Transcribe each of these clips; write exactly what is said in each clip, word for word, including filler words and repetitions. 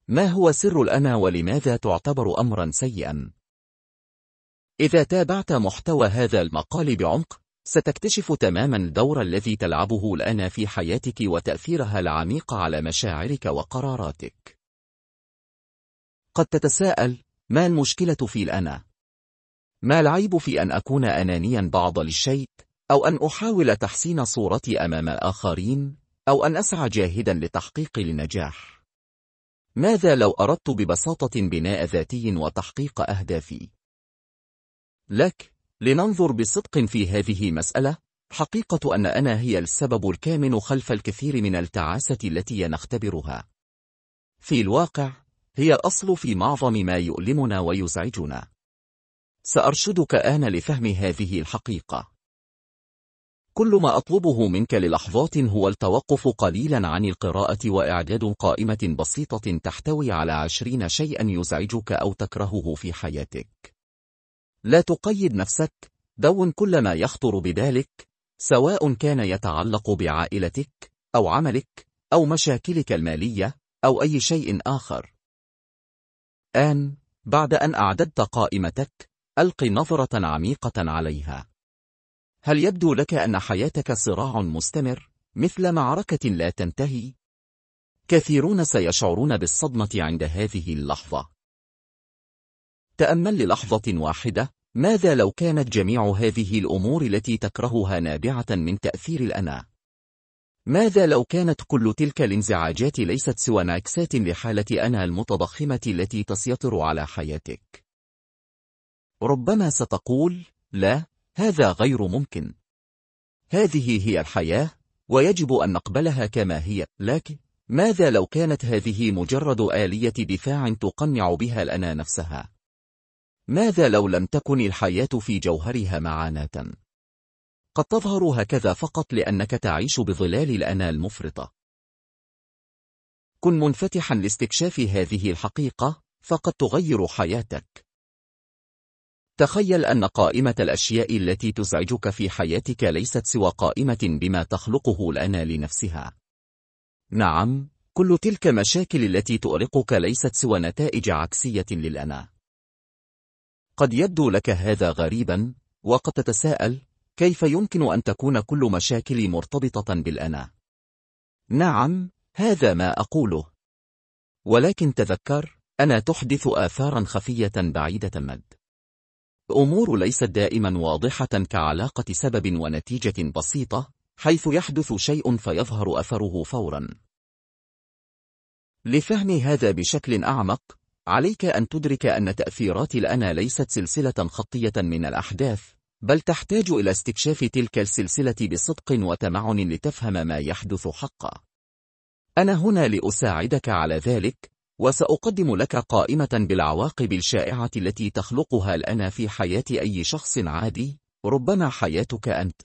ما هو سر الأنا ولماذا تعتبر أمرا سيئا؟ إذا تابعت محتوى هذا المقال بعمق، ستكتشف تماما الدور الذي تلعبه الأنا في حياتك وتأثيرها العميق على مشاعرك وقراراتك. قد تتساءل: ما المشكلة في الأنا؟ ما العيب في أن أكون أنانيا بعض الشيء، أو أن أحاول تحسين صورتي أمام الآخرين، أو أن أسعى جاهدا لتحقيق النجاح؟ ماذا لو أردت ببساطة بناء ذاتي وتحقيق أهدافي؟ لك لننظر بصدق في هذه المسألة. حقيقة أن أنا هي السبب الكامن خلف الكثير من التعاسة التي نختبرها. في الواقع هي الأصل في معظم ما يؤلمنا ويزعجنا. سأرشدك آن لفهم هذه الحقيقة. كل ما أطلبه منك للحظات هو التوقف قليلا عن القراءة وإعداد قائمة بسيطة تحتوي على عشرين شيئا يزعجك أو تكرهه في حياتك. لا تقيد نفسك، دون كل ما يخطر ببالك، سواء كان يتعلق بعائلتك أو عملك أو مشاكلك المالية أو أي شيء آخر. آن بعد أن أعددت قائمتك، ألقي نظرة عميقة عليها. هل يبدو لك أن حياتك صراع مستمر، مثل معركة لا تنتهي؟ كثيرون سيشعرون بالصدمة عند هذه اللحظة. تأمل للحظة واحدة، ماذا لو كانت جميع هذه الأمور التي تكرهها نابعة من تأثير الأنا؟ ماذا لو كانت كل تلك الانزعاجات ليست سوى انعكاسات لحالة أنا المتضخمة التي تسيطر على حياتك؟ ربما ستقول: لا، هذا غير ممكن. هذه هي الحياة، ويجب أن نقبلها كما هي. لكن ماذا لو كانت هذه مجرد آلية دفاع تقنع بها الأنا نفسها؟ ماذا لو لم تكن الحياة في جوهرها معاناة؟ قد تظهر هكذا فقط لأنك تعيش بظلال الأنا المفرطة. كن منفتحا لاستكشاف هذه الحقيقة، فقد تغير حياتك. تخيل أن قائمة الأشياء التي تزعجك في حياتك ليست سوى قائمة بما تخلقه الأنا لنفسها. نعم، كل تلك مشاكل التي تؤرقك ليست سوى نتائج عكسية للأنا. قد يبدو لك هذا غريبا، وقد تتساءل: كيف يمكن أن تكون كل مشاكل مرتبطة بالأنا؟ نعم، هذا ما أقوله. ولكن تذكر، أنا تحدث آثارا خفية بعيدة المدى. الأمور ليست دائما واضحة كعلاقة سبب ونتيجة بسيطة، حيث يحدث شيء فيظهر أثره فورا. لفهم هذا بشكل أعمق، عليك أن تدرك أن تأثيرات الأنا ليست سلسلة خطية من الأحداث، بل تحتاج إلى استكشاف تلك السلسلة بصدق وتمعن لتفهم ما يحدث حقا. أنا هنا لأساعدك على ذلك، وسأقدم لك قائمة بالعواقب الشائعة التي تخلقها الأنا في حياة أي شخص عادي، ربما حياتك أنت.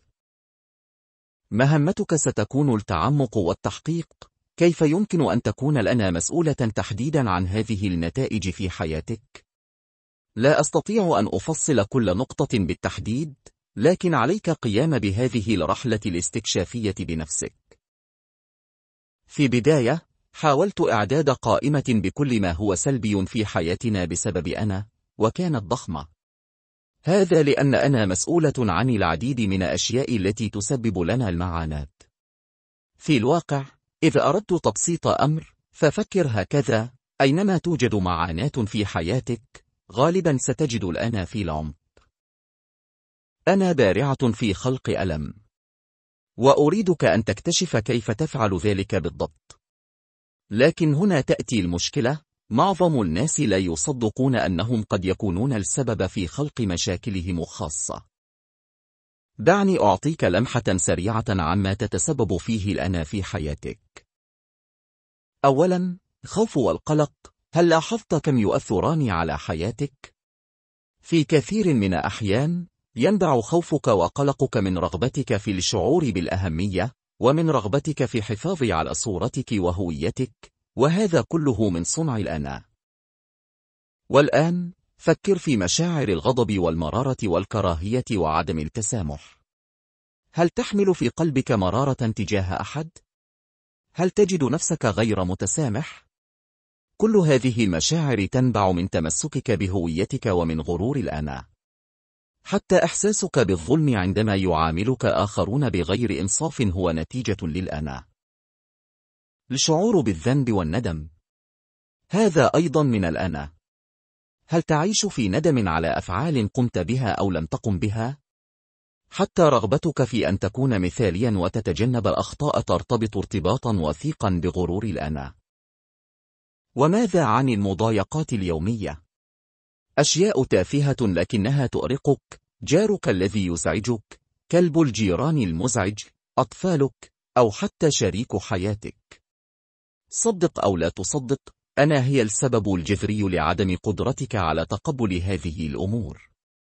مهمتك ستكون التعمق والتحقيق. كيف يمكن أن تكون الأنا مسؤولة تحديدا عن هذه النتائج في حياتك؟ لا أستطيع أن أفصل كل نقطة بالتحديد، لكن عليك قيام بهذه الرحلة الاستكشافية بنفسك. في بداية، حاولت إعداد قائمة بكل ما هو سلبي في حياتنا بسبب أنا، وكانت ضخمة. هذا لأن أنا مسؤولة عن العديد من الأشياء التي تسبب لنا المعاناة. في الواقع، إذا أردت تبسيط أمر، ففكر هكذا: أينما توجد معاناة في حياتك، غالبا ستجد الأنا في العمق. أنا بارعة في خلق ألم، وأريدك أن تكتشف كيف تفعل ذلك بالضبط. لكن هنا تأتي المشكلة: معظم الناس لا يصدقون أنهم قد يكونون السبب في خلق مشاكلهم الخاصة. دعني أعطيك لمحة سريعة عما تتسبب فيه الأنا في حياتك. أولا، الخوف والقلق. هل لاحظت كم يؤثران على حياتك؟ في كثير من الأحيان، ينبع خوفك وقلقك من رغبتك في الشعور بالأهمية، ومن رغبتك في الحفاظ على صورتك وهويتك، وهذا كله من صنع الأنا. والآن، فكر في مشاعر الغضب والمرارة والكراهية وعدم التسامح. هل تحمل في قلبك مرارة تجاه أحد؟ هل تجد نفسك غير متسامح؟ كل هذه المشاعر تنبع من تمسكك بهويتك ومن غرور الأنا. حتى إحساسك بالظلم عندما يعاملك آخرون بغير إنصاف هو نتيجة للأنا. الشعور بالذنب والندم هذا أيضا من الأنا. هل تعيش في ندم على أفعال قمت بها أو لم تقم بها؟ حتى رغبتك في أن تكون مثاليا وتتجنب الأخطاء ترتبط ارتباطا وثيقا بغرور الأنا. وماذا عن المضايقات اليومية؟ أشياء تافهة لكنها تؤرقك، جارك الذي يزعجك، كلب الجيران المزعج، أطفالك، أو حتى شريك حياتك. صدق أو لا تصدق، أنا هي السبب الجذري لعدم قدرتك على تقبل هذه الأمور.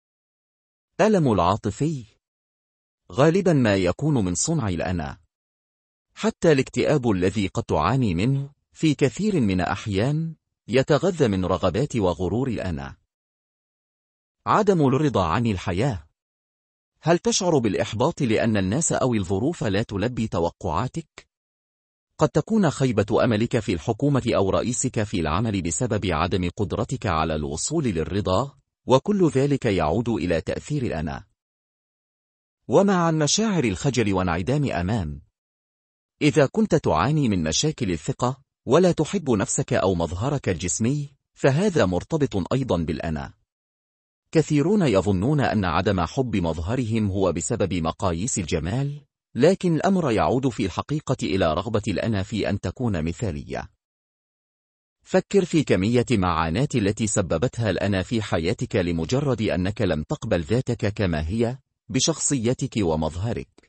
ألم العاطفي غالبا ما يكون من صنع الأنا. حتى الاكتئاب الذي قد تعاني منه في كثير من الأحيان يتغذى من رغبات وغرور الأنا. عدم الرضا عن الحياة. هل تشعر بالإحباط لأن الناس أو الظروف لا تلبي توقعاتك؟ قد تكون خيبة أملك في الحكومة أو رئيسك في العمل بسبب عدم قدرتك على الوصول للرضا، وكل ذلك يعود إلى تأثير الأنا. وما عن مشاعر الخجل وانعدام أمان؟ إذا كنت تعاني من مشاكل الثقة ولا تحب نفسك أو مظهرك الجسمي، فهذا مرتبط أيضا بالأنا. كثيرون يظنون أن عدم حب مظهرهم هو بسبب مقاييس الجمال، لكن الأمر يعود في الحقيقة إلى رغبة الأنا في أن تكون مثالية. فكر في كمية معاناة التي سببتها الأنا في حياتك لمجرد أنك لم تقبل ذاتك كما هي، بشخصيتك ومظهرك.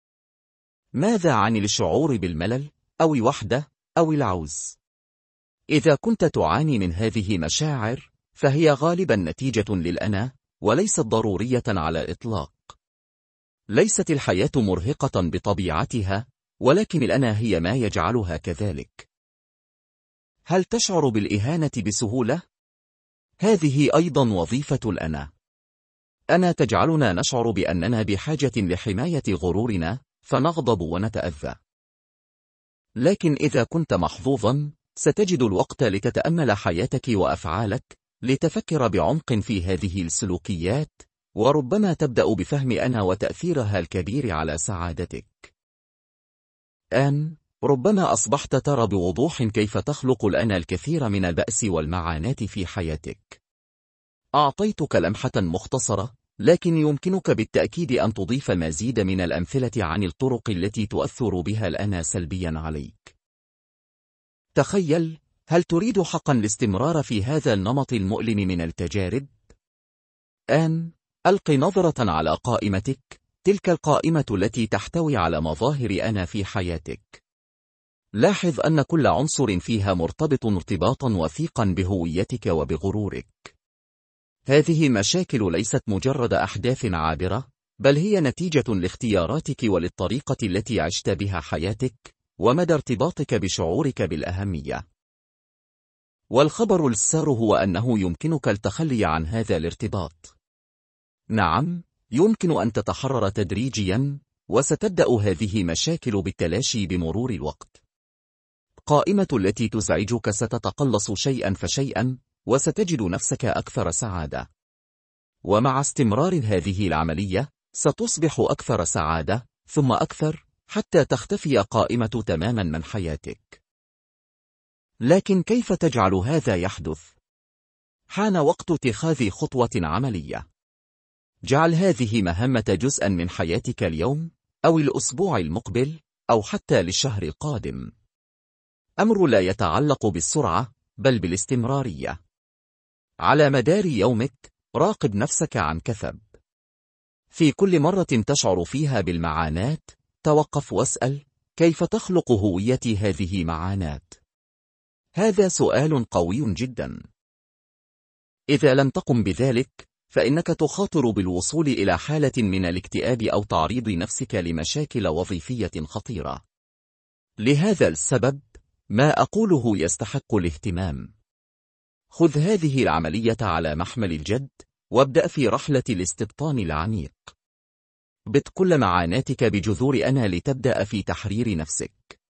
ماذا عن الشعور بالملل، أو الوحدة، أو العوز؟ إذا كنت تعاني من هذه المشاعر، فهي غالبا نتيجة للأنا، وليست ضرورية على الإطلاق. ليست الحياة مرهقة بطبيعتها، ولكن الأنا هي ما يجعلها كذلك. هل تشعر بالإهانة بسهولة؟ هذه أيضا وظيفة الأنا. أنا تجعلنا نشعر بأننا بحاجة لحماية غرورنا، فنغضب ونتأذى. لكن إذا كنت محظوظا، ستجد الوقت لتتأمل حياتك وأفعالك، لتفكر بعمق في هذه السلوكيات، وربما تبدأ بفهم أنا وتأثيرها الكبير على سعادتك. آن ربما أصبحت ترى بوضوح كيف تخلق الأنا الكثير من البأس والمعاناة في حياتك. أعطيتك لمحة مختصرة، لكن يمكنك بالتأكيد أن تضيف المزيد من الأمثلة عن الطرق التي تؤثر بها الأنا سلبيا عليك. تخيل، هل تريد حقا الاستمرار في هذا النمط المؤلم من التجارب؟ آن ألق نظرة على قائمتك، تلك القائمة التي تحتوي على مظاهر أنا في حياتك. لاحظ أن كل عنصر فيها مرتبط ارتباطا وثيقا بهويتك وبغرورك. هذه المشاكل ليست مجرد أحداث عابرة، بل هي نتيجة لاختياراتك وللطريقة التي عشت بها حياتك، ومدى ارتباطك بشعورك بالأهمية. والخبر السار هو أنه يمكنك التخلي عن هذا الارتباط. نعم، يمكن أن تتحرر تدريجيا، وستبدأ هذه مشاكل بالتلاشي بمرور الوقت. قائمة التي تزعجك ستتقلص شيئا فشيئا، وستجد نفسك أكثر سعادة. ومع استمرار هذه العملية، ستصبح أكثر سعادة، ثم أكثر، حتى تختفي قائمة تماما من حياتك. لكن كيف تجعل هذا يحدث؟ حان وقت اتخاذ خطوة عملية. جعل هذه مهمة جزءا من حياتك اليوم، أو الأسبوع المقبل، أو حتى للشهر القادم. أمر لا يتعلق بالسرعة، بل بالاستمرارية. على مدار يومك، راقب نفسك عن كثب. في كل مرة تشعر فيها بالمعاناة، توقف واسأل: كيف تخلق هوية هذه معاناة؟ هذا سؤال قوي جدا. إذا لم تقم بذلك، فإنك تخاطر بالوصول إلى حالة من الاكتئاب أو تعريض نفسك لمشاكل وظيفية خطيرة. لهذا السبب، ما أقوله يستحق الاهتمام. خذ هذه العملية على محمل الجد، وابدأ في رحلة الاستبطان العميق. بت كل معاناتك بجذور أنا لتبدأ في تحرير نفسك.